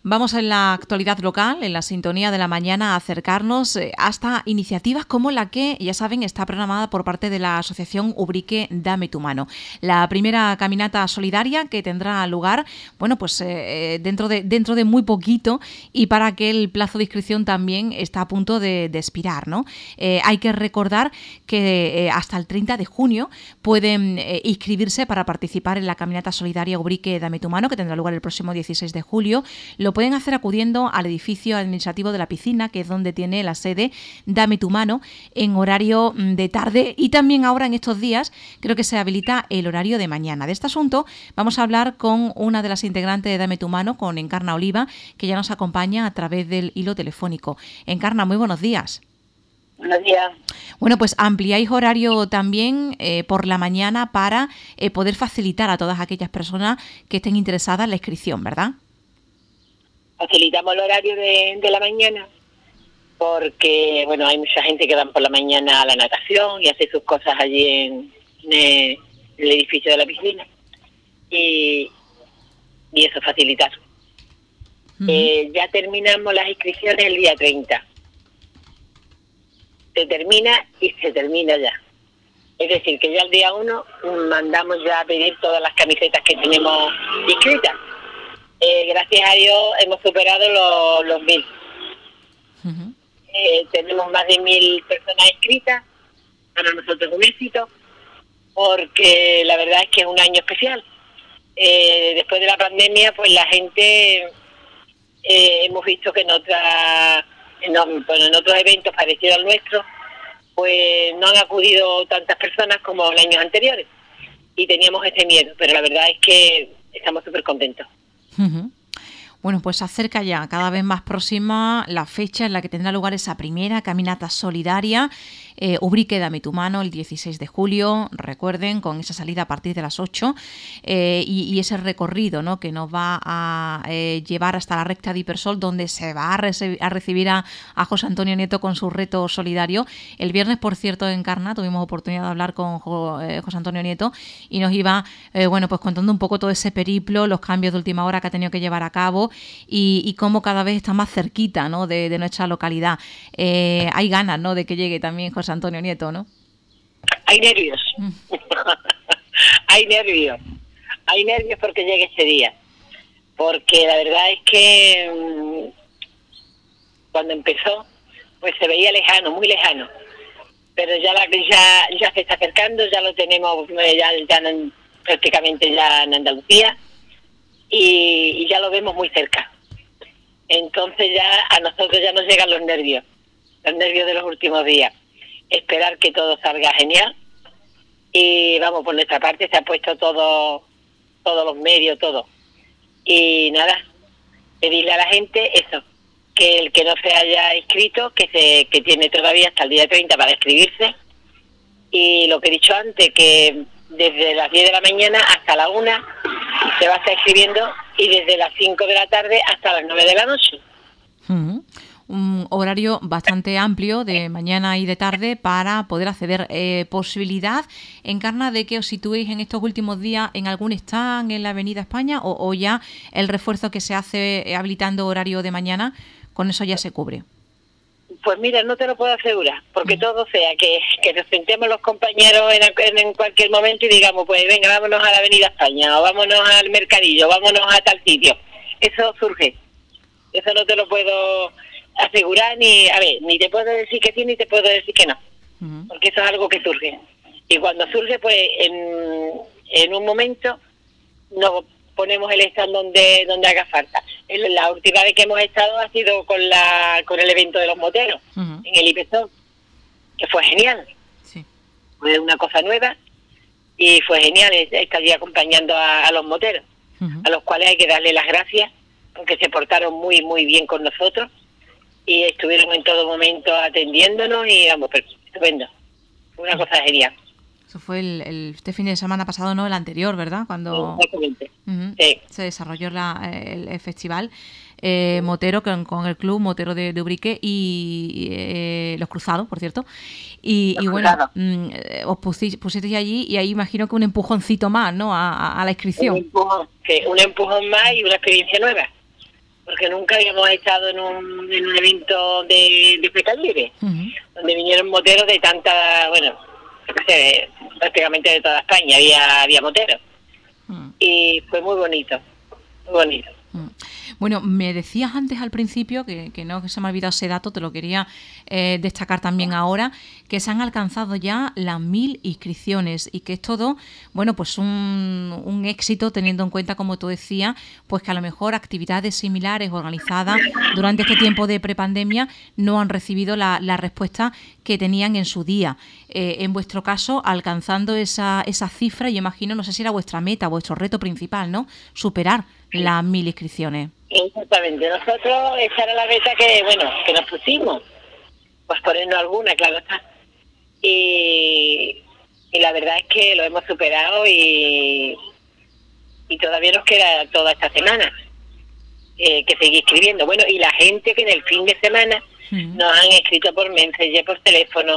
Vamos en la actualidad local, en la sintonía de la mañana, a acercarnos hasta iniciativas como la que, ya saben, está programada por parte de la asociación Ubrique Dame tu Mano. La primera caminata solidaria que tendrá lugar, bueno, pues dentro de muy poquito, y para que el plazo de inscripción también está a punto de expirar, ¿no? Hay que recordar que hasta el 30 de junio pueden inscribirse para participar en la caminata solidaria Ubrique Dame tu Mano, que tendrá lugar el próximo 16 de julio. Lo pueden hacer acudiendo al edificio administrativo de la piscina, que es donde tiene la sede Dame tu Mano, en horario de tarde, y también ahora en estos días creo que se habilita el horario de mañana. De este asunto vamos a hablar con una de las integrantes de Dame tu Mano, con Encarna Oliva, que ya nos acompaña a través del hilo telefónico. Encarna, muy buenos días. Buenos días. Bueno, pues ampliáis horario también por la mañana para poder facilitar a todas aquellas personas que estén interesadas en la inscripción, ¿verdad? Facilitamos el horario de la mañana porque, bueno, hay mucha gente que van por la mañana a la natación y hace sus cosas allí en el edificio de la piscina. Y eso facilitar. Ya terminamos las inscripciones el día 30. Se termina y se termina ya. Es decir, que ya el día 1 mandamos ya a pedir todas las camisetas que tenemos inscritas. Gracias a Dios hemos superado los 1000. Tenemos más de 1000 personas inscritas. Para nosotros es un éxito, porque la verdad es que es un año especial. Después de la pandemia, pues la gente, hemos visto que en otros eventos parecidos al nuestro, pues no han acudido tantas personas como en años anteriores. Y teníamos ese miedo, pero la verdad es que estamos súper contentos. Bueno, pues se acerca ya cada vez más próxima la fecha en la que tendrá lugar esa primera caminata solidaria, Ubrique Dame tu Mano, el 16 de julio, recuerden, con esa salida a partir de las 8 y ese recorrido, ¿no?, que nos va a llevar hasta la recta de Hipersol, donde se va a recibir a José Antonio Nieto con su reto solidario. El viernes, por cierto, en Encarna tuvimos oportunidad de hablar con José Antonio Nieto y nos iba bueno, pues contando un poco todo ese periplo, los cambios de última hora que ha tenido que llevar a cabo y cómo cada vez está más cerquita, ¿no?, de nuestra localidad. Hay ganas, ¿no?, de que llegue también José Antonio Nieto, ¿no? Hay nervios. Hay nervios porque llegue ese día, porque la verdad es que cuando empezó pues se veía lejano, muy lejano, pero ya se está acercando, ya lo tenemos prácticamente ya en Andalucía y ya lo vemos muy cerca. Entonces ya a nosotros ya nos llegan los nervios de los últimos días. Esperar que todo salga genial y vamos, por nuestra parte se ha puesto todos los medios, todo. Y nada, pedirle a la gente eso, que el que no se haya inscrito, que tiene todavía hasta el día 30 para inscribirse, y lo que he dicho antes, que desde las 10 de la mañana hasta la 1 se va a estar inscribiendo, y desde las 5 de la tarde hasta las 9 de la noche. Un horario bastante amplio de mañana y de tarde para poder acceder. ¿Posibilidad, Encarna, de que os situéis en estos últimos días en algún stand en la Avenida España o ya el refuerzo que se hace habilitando horario de mañana, con eso ya se cubre? Pues mira, no te lo puedo asegurar, porque todo sea que nos sentemos los compañeros en cualquier momento y digamos, pues venga, vámonos a la Avenida España, o vámonos al Mercadillo, vámonos a tal sitio. Eso surge. Eso no te lo puedo asegurar, ni te puedo decir que sí, ni te puedo decir que no. Porque eso es algo que surge. Y cuando surge, pues en un momento nos ponemos el stand donde haga falta. La última vez que hemos estado ha sido con el evento de los moteros, en el Hipersol, que fue genial. Sí. Fue una cosa nueva y fue genial estar allí acompañando a los moteros, a los cuales hay que darle las gracias, porque se portaron muy, muy bien con nosotros y estuvieron en todo momento atendiéndonos y vamos, pero estupendo. Fue una cosa genial. Eso fue este fin de semana pasado, no el anterior, ¿verdad? Cuando sí, se desarrolló el festival motero con el club motero de Ubrique y los Cruzados, por cierto. Y bueno, os pusisteis allí y ahí imagino que un empujoncito más, ¿no?, a la inscripción. Un empujón más y una experiencia nueva. porque nunca habíamos estado en un evento de pesca libre, donde vinieron moteros de tanta, bueno, prácticamente de toda España había moteros. Y fue muy bonito, muy bonito. Bueno, me decías antes al principio, que no, que se me ha olvidado ese dato, te lo quería destacar también ahora, que se han alcanzado ya las 1000 inscripciones y que es todo, bueno, pues un éxito teniendo en cuenta, como tú decías, pues que a lo mejor actividades similares organizadas durante este tiempo de prepandemia no han recibido la respuesta que tenían en su día. En vuestro caso, alcanzando esa cifra, yo imagino, no sé si era vuestra meta, vuestro reto principal, ¿no? Superar las 1000 inscripciones. Exactamente. Nosotros, esa era la meta que nos pusimos. Pues ponernos alguna, claro está. Y la verdad es que lo hemos superado y todavía nos queda toda esta semana que seguir escribiendo. Bueno, y la gente que en el fin de semana nos han escrito por Messenger, por teléfono,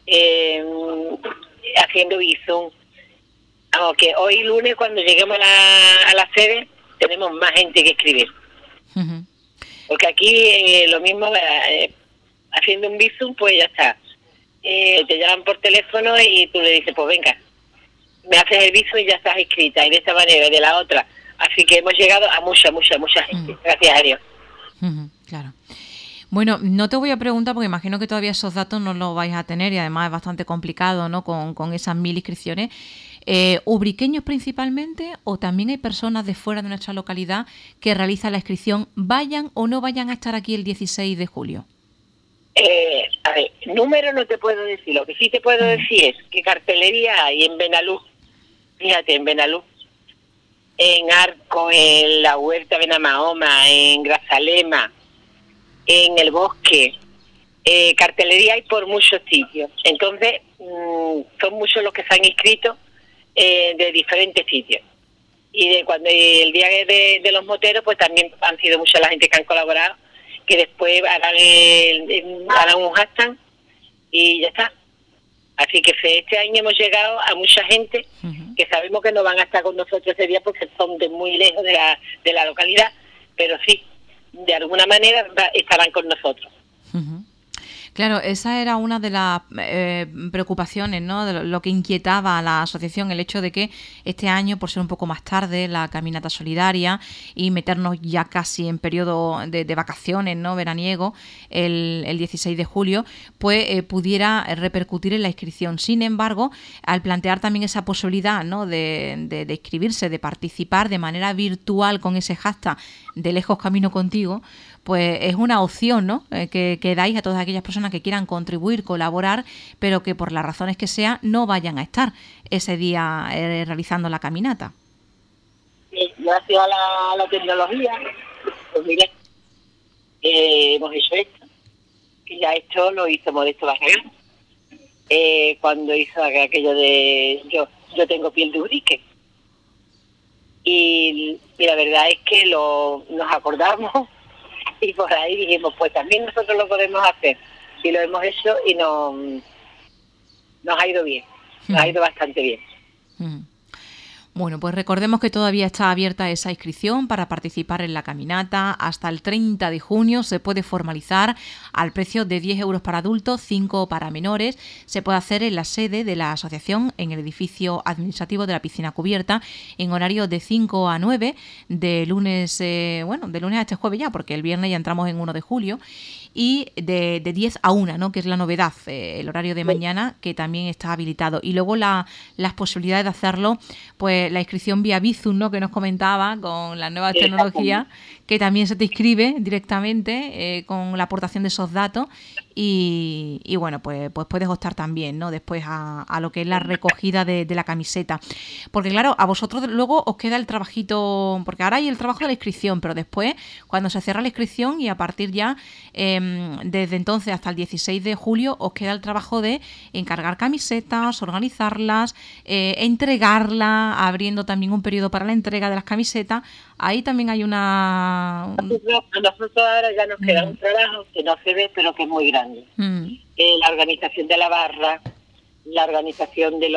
haciendo Bizum. Vamos, que hoy lunes, cuando lleguemos a la sede, tenemos más gente que escribir. Porque aquí lo mismo, haciendo un Bizum, pues ya está. Te llaman por teléfono y tú le dices, pues venga, me haces el Bizum y ya estás inscrita. Y de esta manera y de la otra. Así que hemos llegado a mucha gente. Gracias a Dios. Claro. Bueno, no te voy a preguntar porque imagino que todavía esos datos no los vais a tener y además es bastante complicado, ¿no? Con esas 1000 inscripciones. ¿Ubriqueños principalmente o también hay personas de fuera de nuestra localidad que realizan la inscripción, vayan o no vayan a estar aquí el 16 de julio? A ver, número no te puedo decir. Lo que sí te puedo decir es que cartelería hay en Benaluz. Fíjate, en Benaluz, en Arco, en la Huerta de Benamahoma, en Grazalema, en el Bosque. Cartelería hay por muchos sitios. Entonces, son muchos los que se han inscrito de diferentes sitios. Y de cuando el día de los moteros, pues también han sido mucha la gente que han colaborado, que después harán un hashtag y ya está. Así que este año hemos llegado a mucha gente que sabemos que no van a estar con nosotros ese día porque son de muy lejos de la localidad, pero sí, de alguna manera estarán con nosotros. Claro, esa era una de las preocupaciones, ¿no? De lo que inquietaba a la asociación, el hecho de que este año, por ser un poco más tarde, la caminata solidaria y meternos ya casi en periodo de vacaciones, ¿no? Veraniego, el 16 de julio, pues pudiera repercutir en la inscripción. Sin embargo, al plantear también esa posibilidad, ¿no? de inscribirse, de participar de manera virtual con ese hashtag de lejos camino contigo, pues es una opción, ¿no? Que dais a todas aquellas personas que quieran contribuir, colaborar, pero que por las razones que sea no vayan a estar ese día realizando la caminata. Gracias a la tecnología, pues mire, hemos hecho esto, que ya esto lo hizo Modesto Barragán, cuando hizo aquello de yo tengo piel de urique. Y la verdad es que nos acordamos y por ahí dijimos, pues también nosotros lo podemos hacer. Y lo hemos hecho y nos ha ido bien, nos ha ido bastante bien. Bueno, pues recordemos que todavía está abierta esa inscripción para participar en la caminata. Hasta el 30 de junio se puede formalizar al precio de 10 euros para adultos, 5 para menores. Se puede hacer en la sede de la asociación, en el edificio administrativo de la piscina cubierta, en horario de 5 a 9, de lunes a este jueves ya, porque el viernes ya entramos en 1 de julio. Y de 10 a 1, ¿no? Que es la novedad, el horario de mañana, que también está habilitado. Y luego las posibilidades de hacerlo, pues la inscripción vía Bizum, ¿no? Que nos comentaba, con las nuevas tecnologías, que también se te inscribe directamente con la aportación de esos datos y bueno, pues puedes optar también, ¿no? Después a lo que es la recogida de la camiseta. Porque claro, a vosotros luego os queda el trabajito, porque ahora hay el trabajo de la inscripción, pero después, cuando se cierra la inscripción y a partir ya desde entonces hasta el 16 de julio os queda el trabajo de encargar camisetas, organizarlas, entregarlas, abriendo también un periodo para la entrega de las camisetas. Ahí también hay a nosotros ahora ya nos queda un trabajo que no se ve pero que es muy grande. La organización de la barra, la organización de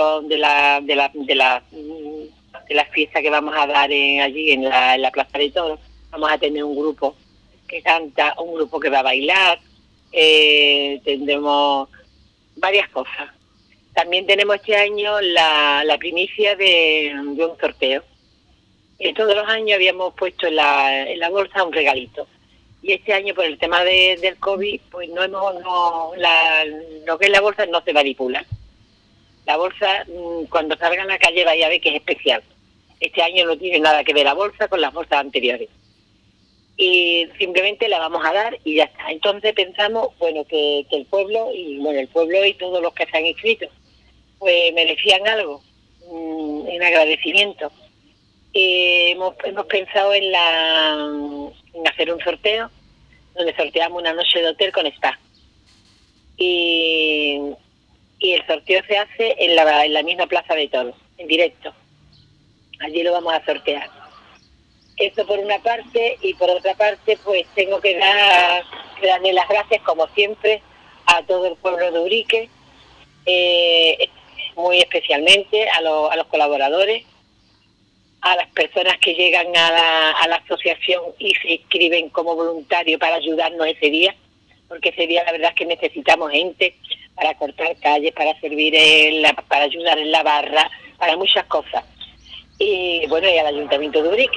las fiestas que vamos a dar allí en la Plaza de Toros. Vamos a tener un grupo que canta, un grupo que va a bailar, tendremos varias cosas. También tenemos este año la primicia de un sorteo. Todos los años habíamos puesto en la bolsa un regalito. Y este año, por el tema del COVID, pues lo que es la bolsa no se manipula. La bolsa, cuando salga en la calle, vaya a ver que es especial. Este año no tiene nada que ver la bolsa con las bolsas anteriores. Y simplemente la vamos a dar y ya está. Entonces pensamos, bueno, que el pueblo y todos los que se han inscrito, pues merecían algo en agradecimiento. Hemos pensado en hacer un sorteo donde sorteamos una noche de hotel con spa. Y el sorteo se hace en la misma Plaza de Toros, en directo. Allí lo vamos a sortear. Eso por una parte, y por otra parte, pues tengo que darle las gracias, como siempre, a todo el pueblo de Urique, muy especialmente a los colaboradores, a las personas que llegan a la asociación y se inscriben como voluntarios para ayudarnos ese día, porque ese día la verdad es que necesitamos gente para cortar calles, para servir, para ayudar en la barra, para muchas cosas. Y bueno, y al Ayuntamiento de Urique,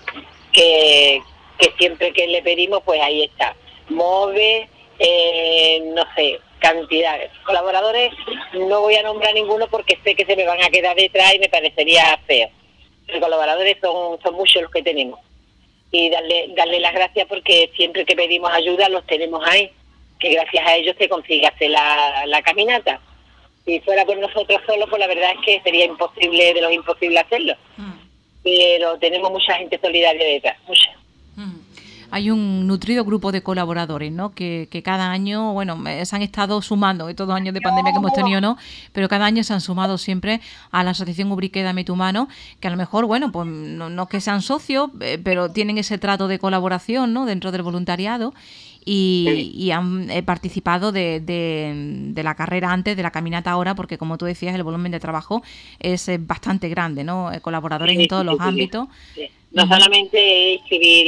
que siempre que le pedimos, pues ahí está. MOVE, no sé, cantidades. Colaboradores, no voy a nombrar ninguno porque sé que se me van a quedar detrás y me parecería feo. Los colaboradores son muchos los que tenemos. Y darle las gracias porque siempre que pedimos ayuda los tenemos ahí, que gracias a ellos se consigue hacer la caminata. Si fuera por nosotros solos, pues la verdad es que sería imposible de los imposibles hacerlo. Pero tenemos mucha gente solidaria detrás, mucha. Hay un nutrido grupo de colaboradores, ¿no? Que cada año, bueno, se han estado sumando, estos 2 años de pandemia que hemos tenido, ¿no? Pero cada año se han sumado siempre a la Asociación Ubrique Dame tu Mano, que a lo mejor, bueno, pues no es que sean socios, pero tienen ese trato de colaboración, ¿no? Dentro del voluntariado. Y han participado de la carrera antes, de la caminata ahora, porque como tú decías, el volumen de trabajo es bastante grande, ¿no? Colaboradores en todos los ámbitos. Sí. No solamente escribir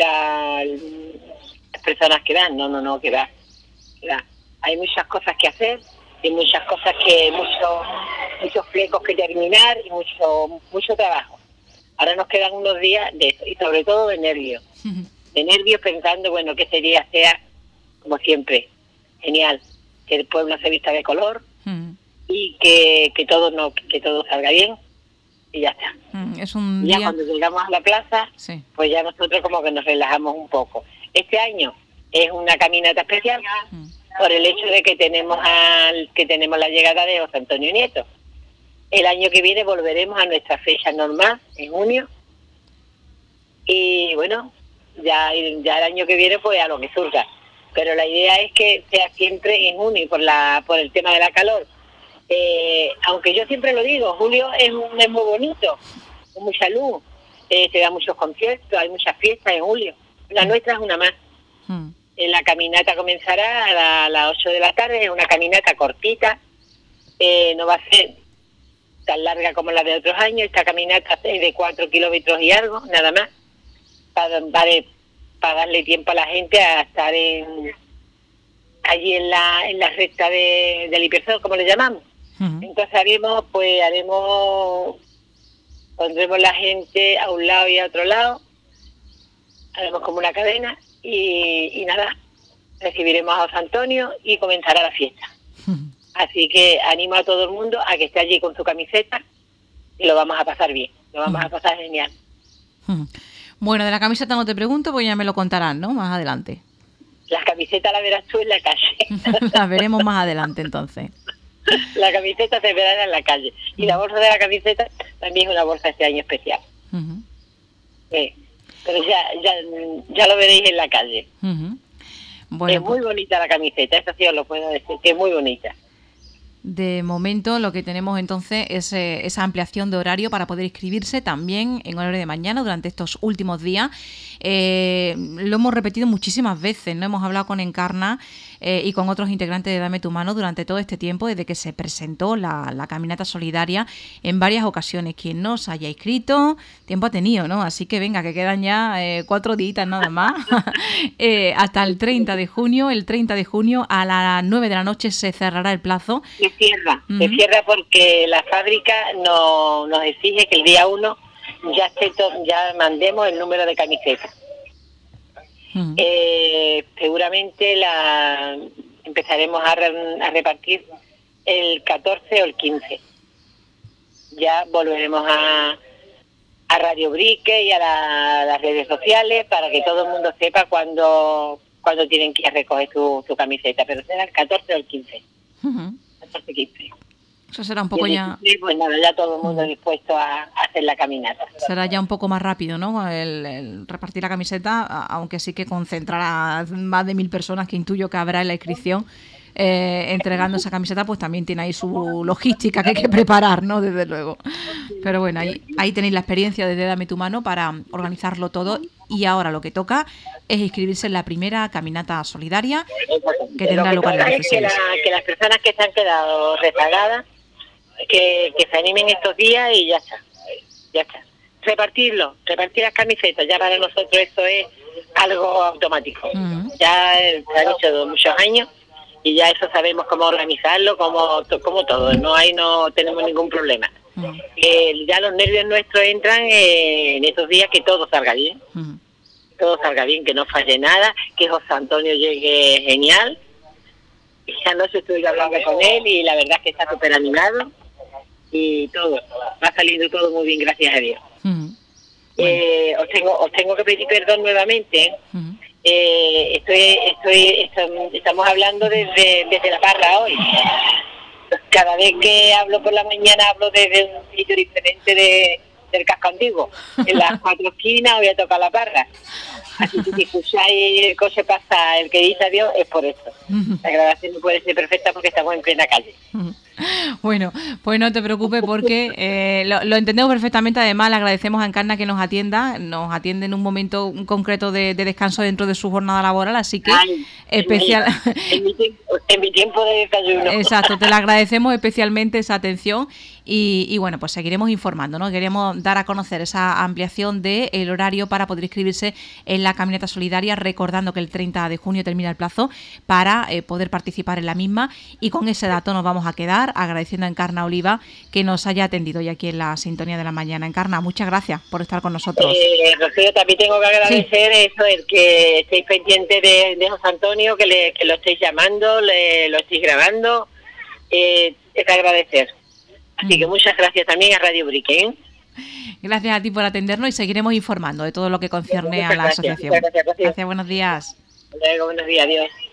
las personas que dan, no, que da. Hay muchas cosas que hacer, y muchas cosas muchos flecos que terminar y mucho trabajo. Ahora nos quedan unos días de eso, y sobre todo de nervios. De nervios pensando, bueno, que ese día sea como siempre, genial, que el pueblo se vista de color y que todo salga bien y ya está. Es un ya día... cuando llegamos a la plaza, sí, pues ya nosotros como que nos relajamos un poco. Este año es una caminata especial por el hecho de que tenemos la llegada de José Antonio Nieto. El año que viene volveremos a nuestra fecha normal, en junio, y bueno, ya el año que viene pues a lo que surja. Pero la idea es que sea siempre en junio por el tema de la calor. Aunque yo siempre lo digo, julio es un mes muy bonito, con mucha luz, se dan muchos conciertos, hay muchas fiestas en julio. La nuestra es una más. La caminata comenzará a las 8 de la tarde, es una caminata cortita, no va a ser tan larga como la de otros años. Esta caminata es de 4 kilómetros y algo, nada más, para darle tiempo a la gente a estar allí en la recta del Hipersol, como le llamamos. Entonces pondremos la gente a un lado y a otro lado, haremos como una cadena y nada, recibiremos a José Antonio y comenzará la fiesta. Así que animo a todo el mundo a que esté allí con su camiseta y lo vamos a pasar bien, lo vamos a pasar genial. Bueno, de la camiseta no te pregunto, pues ya me lo contarán, ¿no? Más adelante. La camiseta la verás tú en la calle. La veremos más adelante, entonces. La camiseta se verá en la calle. Y la bolsa de la camiseta también es una bolsa este año especial. Pero ya lo veréis en la calle. Bueno, es muy bonita la camiseta, eso sí os lo puedo decir, que es muy bonita. De momento lo que tenemos entonces es esa ampliación de horario para poder inscribirse también en horario de mañana durante estos últimos días. Lo hemos repetido muchísimas veces, ¿no? Hemos hablado con Encarna y con otros integrantes de Dame tu Mano durante todo este tiempo, desde que se presentó la caminata solidaria en varias ocasiones. Quien no se haya inscrito, tiempo ha tenido, ¿no? Así que venga, que quedan ya 4 días nada más, hasta el 30 de junio. El 30 de junio a las 9 de la noche se cerrará el plazo. Se cierra porque la fábrica nos exige que el día 1 ya mandemos el número de camisetas. Seguramente empezaremos a repartir el 14 o el 15. Ya volveremos a Radio Ubrique y a las redes sociales para que todo el mundo sepa cuándo tienen que ir a recoger su camiseta, pero será el 14 o el 15. 14-15. Eso será un poco ya... Pues nada, ya todo el mundo dispuesto a hacer la caminata. Será ya un poco más rápido, ¿no? El repartir la camiseta, aunque sí que concentrará más de 1.000 personas, que intuyo que habrá en la inscripción, entregando esa camiseta, pues también tiene ahí su logística que hay que preparar, ¿no? Desde luego. Pero bueno, ahí tenéis la experiencia desde Dame tu Mano para organizarlo todo, y ahora lo que toca es inscribirse en la primera caminata solidaria que tendrá lugar el 16. Que las personas que se han quedado rezagadas, que se animen estos días y ya está. Repartir las camisetas, ya para nosotros eso es algo automático. Ya se han hecho muchos años y ya eso sabemos cómo organizarlo, como todo, no tenemos ningún problema. Ya los nervios nuestros entran en estos días, que todo salga bien. Todo salga bien, que no falle nada, que José Antonio llegue genial. Esa noche estuve hablando con él y la verdad es que está súper animado y todo, va saliendo todo muy bien, gracias a Dios. Os tengo que pedir perdón nuevamente. Estamos hablando desde la parra hoy. Cada vez que hablo por la mañana hablo desde un sitio diferente del casco antiguo. En las 4 esquinas voy a tocar la parra. Así que si escucháis el coche pasa, el que dice adiós, es por eso. La grabación no puede ser perfecta porque estamos en plena calle. Bueno, pues no te preocupes porque lo entendemos perfectamente. Además, le agradecemos a Encarna que nos atiende en un momento concreto de descanso dentro de su jornada laboral, así que especial. En mi tiempo de desayuno. Exacto, te le agradecemos especialmente esa atención y bueno, pues seguiremos informando, ¿no? Queremos dar a conocer esa ampliación del horario para poder inscribirse en la caminata solidaria, recordando que el 30 de junio termina el plazo para poder participar en la misma, y con ese dato nos vamos a quedar, agradeciendo a Encarna Oliva que nos haya atendido hoy aquí en la sintonía de la mañana. Encarna, muchas gracias por estar con nosotros. Rocío, también tengo que agradecer eso, el que estéis pendiente de José Antonio, que lo estéis llamando, lo estéis grabando, es agradecer. Así que muchas gracias también a Radio Ubrique. Gracias a ti por atendernos y seguiremos informando de todo lo que concierne a la asociación. Gracias, buenos días. Luego, buenos días, adiós.